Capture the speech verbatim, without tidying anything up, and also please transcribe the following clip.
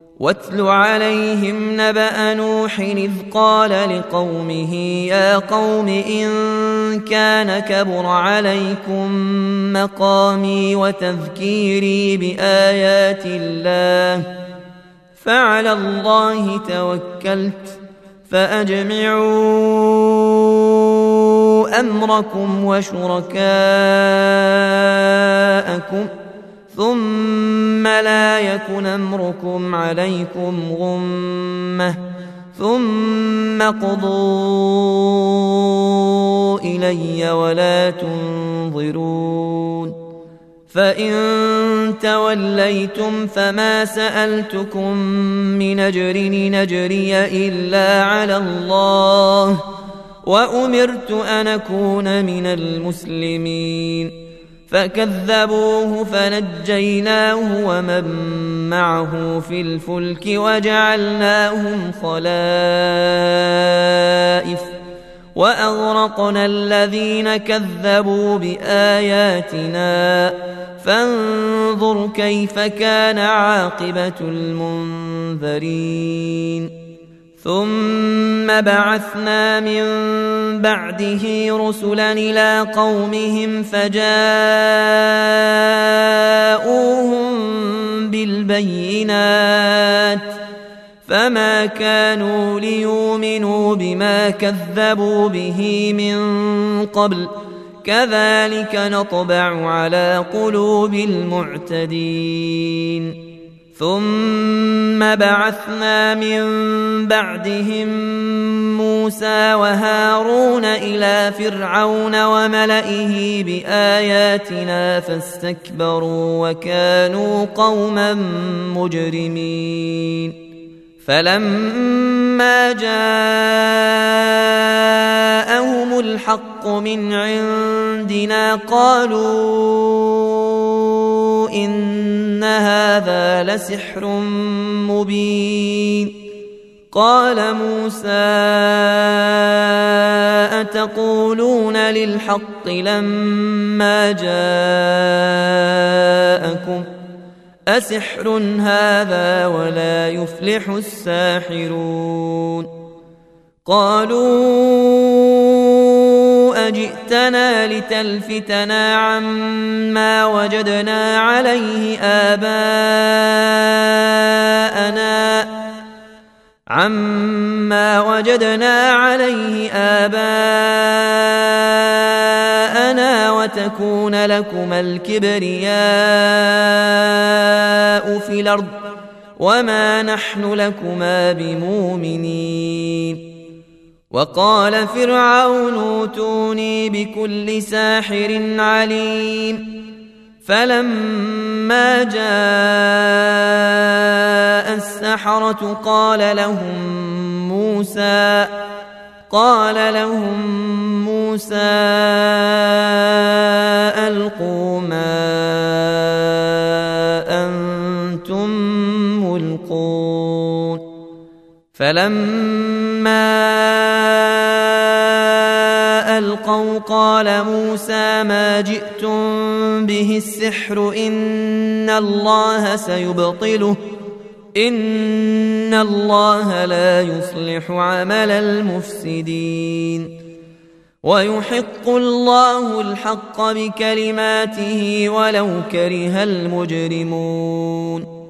واتل عليهم نبأ نوح إذ قال لقومه يا قوم إن كان كبر عليكم مقامي وتذكيري بآيات الله فعلى الله توكلت فأجمعوا أمركم وشركاءكم ثم لا يكن أمركم عليكم غمة ثم قضوا إلي ولا تنظرون فإن توليتم فما سألتكم من أجر نجري إلا على الله وأمرت أن أكون من المسلمين فكذبوه فنجيناه ومن معه في الفلك وجعلناهم خلائف وأغرقنا الذين كذبوا بآياتنا فانظر كيف كان عاقبة المنذرين ثم بعثنا من بعده رسلا إلى قومهم فجاءوهم بالبينات فما كانوا ليؤمنوا بما كذبوا به من قبل كذلك نطبع على قلوب المعتدين ثم بعثنا من بعدهم موسى وهارون إلى فرعون وملئه بآياتنا فاستكبروا وكانوا قوما مجرمين فلما جاءهم الحق من عندنا قالوا إن هذا لسحر مبين قال موسى أتقولون للحق لما جاءكم أسحر هذا ولا يفلح الساحرون قالوا أجئتنا لتلفتنا عما وجدنا عليه آباءنا عما وجدنا عليه آباءنا وتكون لكما الكبرياء في الأرض وما نحن لكما بمؤمنين وقال فرعون ائتوني بكل ساحر عليم فلما جاء السحرة قال لهم موسى قال لهم موسى ألقوا ما أنتم ملقون فلما ألقوا قال موسى ما جئتم به السحر إن الله سيبطله إن الله لا يصلح عمل المفسدين ويحق الله الحق بكلماته ولو كره المجرمون